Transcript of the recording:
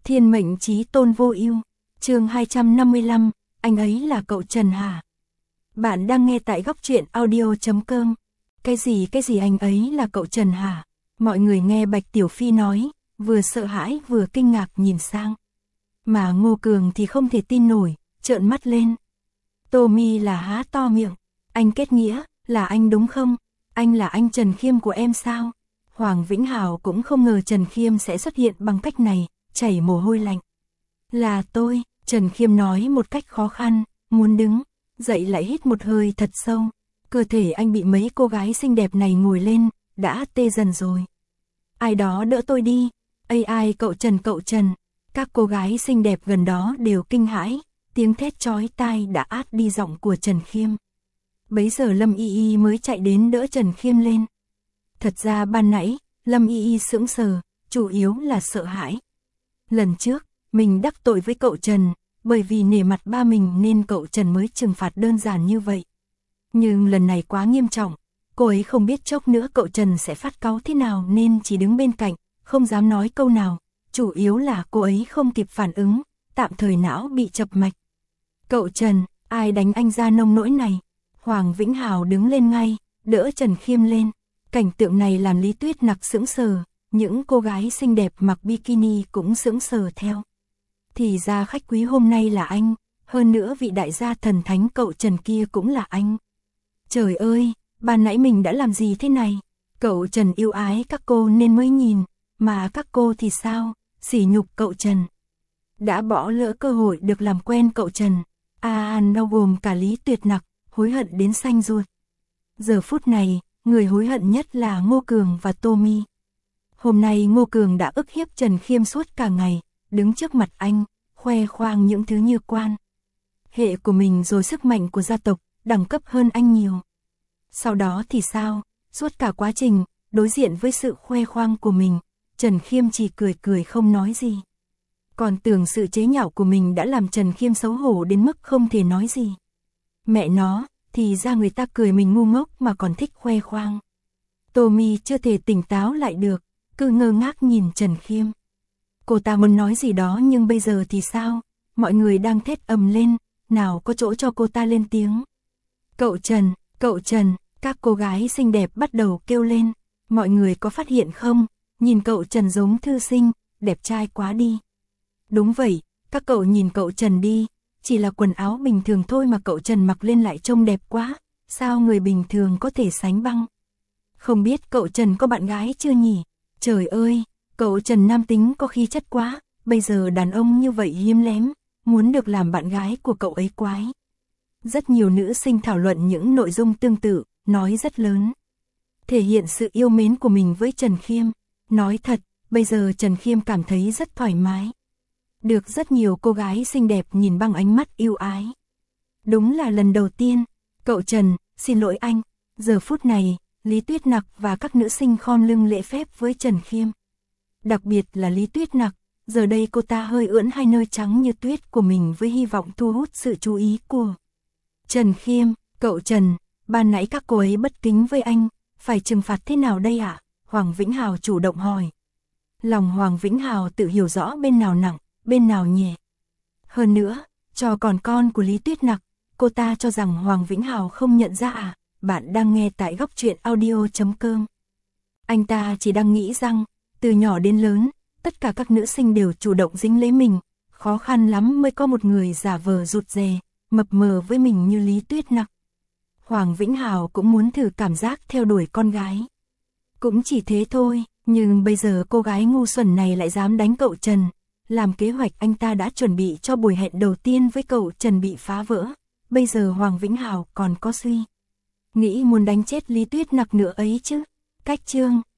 Thiên mệnh chí tôn vô ưu. Chương 255, anh ấy là cậu Trần hả? Bạn đang nghe tại góc truyện audio.com. Cái gì anh ấy là cậu Trần hả? Mọi người nghe Bạch Tiểu Phi nói, vừa sợ hãi vừa kinh ngạc nhìn sang. Mà Ngô Cường thì không thể tin nổi, trợn mắt lên. Tommy là há to miệng. Anh kết nghĩa, là anh đúng không? Anh là anh Trần Khiêm của em sao? Hoàng Vĩnh Hào cũng không ngờ Trần Khiêm sẽ xuất hiện bằng cách này, chảy mồ hôi lạnh. Là tôi, Trần Khiêm nói một cách khó khăn, muốn đứng, dậy lại hít một hơi thật sâu. Cơ thể anh bị mấy cô gái xinh đẹp này ngồi lên, đã tê dần rồi. Ai đó đỡ tôi đi, ai cậu Trần. Các cô gái xinh đẹp gần đó đều kinh hãi, tiếng thét chói tai đã át đi giọng của Trần Khiêm. Bấy giờ Lâm Y Y mới chạy đến đỡ Trần Khiêm lên. Thật ra ban nãy, Lâm Y Y sững sờ, chủ yếu là sợ hãi. Lần trước, mình đắc tội với cậu Trần, bởi vì nể mặt ba mình nên cậu Trần mới trừng phạt đơn giản như vậy. Nhưng lần này quá nghiêm trọng, cô ấy không biết chốc nữa cậu Trần sẽ phát cáu thế nào nên chỉ đứng bên cạnh, không dám nói câu nào. Chủ yếu là cô ấy không kịp phản ứng, tạm thời não bị chập mạch. Cậu Trần, ai đánh anh ra nông nỗi này? Hoàng Vĩnh Hào đứng lên ngay, đỡ Trần Khiêm lên. Cảnh tượng này làm Lý Tuyết Nặc sững sờ, những cô gái xinh đẹp mặc bikini cũng sững sờ theo. Thì ra khách quý hôm nay là anh, hơn nữa vị đại gia thần thánh cậu Trần kia cũng là anh. Trời ơi, ban nãy mình đã làm gì thế này? Cậu Trần yêu ái các cô nên mới nhìn, mà các cô thì sao? Sỉ nhục cậu Trần. Đã bỏ lỡ cơ hội được làm quen cậu Trần. Bao gồm cả Lý Tuyệt Nặc, hối hận đến xanh ruột. Giờ phút này, người hối hận nhất là Ngô Cường và Tommy. Hôm nay Ngô Cường đã ức hiếp Trần Khiêm suốt cả ngày, đứng trước mặt anh, khoe khoang những thứ như quan hệ của mình rồi sức mạnh của gia tộc, đẳng cấp hơn anh nhiều. Sau đó thì sao? Suốt cả quá trình, đối diện với sự khoe khoang của mình, Trần Khiêm chỉ cười không nói gì. Còn tưởng sự chế nhạo của mình đã làm Trần Khiêm xấu hổ đến mức không thể nói gì. Mẹ nó, thì ra người ta cười mình ngu ngốc mà còn thích khoe khoang. Tommy chưa thể tỉnh táo lại được, cứ ngơ ngác nhìn Trần Khiêm. Cô ta muốn nói gì đó nhưng bây giờ thì sao? Mọi người đang thét ầm lên, nào có chỗ cho cô ta lên tiếng. Cậu Trần, các cô gái xinh đẹp bắt đầu kêu lên. Mọi người có phát hiện không? Nhìn cậu Trần giống thư sinh, đẹp trai quá đi. Đúng vậy, các cậu nhìn cậu Trần đi, chỉ là quần áo bình thường thôi mà cậu Trần mặc lên lại trông đẹp quá, sao người bình thường có thể sánh bằng? Không biết cậu Trần có bạn gái chưa nhỉ? Trời ơi, cậu Trần nam tính có khí chất quá, bây giờ đàn ông như vậy hiếm lém, muốn được làm bạn gái của cậu ấy quái. Rất nhiều nữ sinh thảo luận những nội dung tương tự, nói rất lớn. Thể hiện sự yêu mến của mình với Trần Khiêm. Nói thật, bây giờ Trần Khiêm cảm thấy rất thoải mái. Được rất nhiều cô gái xinh đẹp nhìn bằng ánh mắt yêu ái. Đúng là lần đầu tiên. Cậu Trần, xin lỗi anh. Giờ phút này, Lý Tuyết Nặc và các nữ sinh khom lưng lễ phép với Trần Khiêm. Đặc biệt là Lý Tuyết Nặc, giờ đây cô ta hơi ưỡn hai nơi trắng như tuyết của mình với hy vọng thu hút sự chú ý của Trần Khiêm. Cậu Trần, ban nãy các cô ấy bất kính với anh, phải trừng phạt thế nào đây ạ? Hoàng Vĩnh Hào chủ động hỏi. Lòng Hoàng Vĩnh Hào tự hiểu rõ bên nào nặng, bên nào nhẹ. Hơn nữa, cho còn con của Lý Tuyết Nặc, cô ta cho rằng Hoàng Vĩnh Hào không nhận ra à? Bạn đang nghe tại góc truyện audio.com. Anh ta chỉ đang nghĩ rằng, từ nhỏ đến lớn, tất cả các nữ sinh đều chủ động dính lấy mình, khó khăn lắm mới có một người giả vờ rụt rè, mập mờ với mình như Lý Tuyết Nặc. Hoàng Vĩnh Hào cũng muốn thử cảm giác theo đuổi con gái. Cũng chỉ thế thôi, nhưng bây giờ cô gái ngu xuẩn này lại dám đánh cậu Trần. Làm kế hoạch anh ta đã chuẩn bị cho buổi hẹn đầu tiên với cậu Trần bị phá vỡ. Bây giờ Hoàng Vĩnh Hào còn có suy nghĩ muốn đánh chết Lý Tuyết Nặc nữa ấy chứ. Cách chương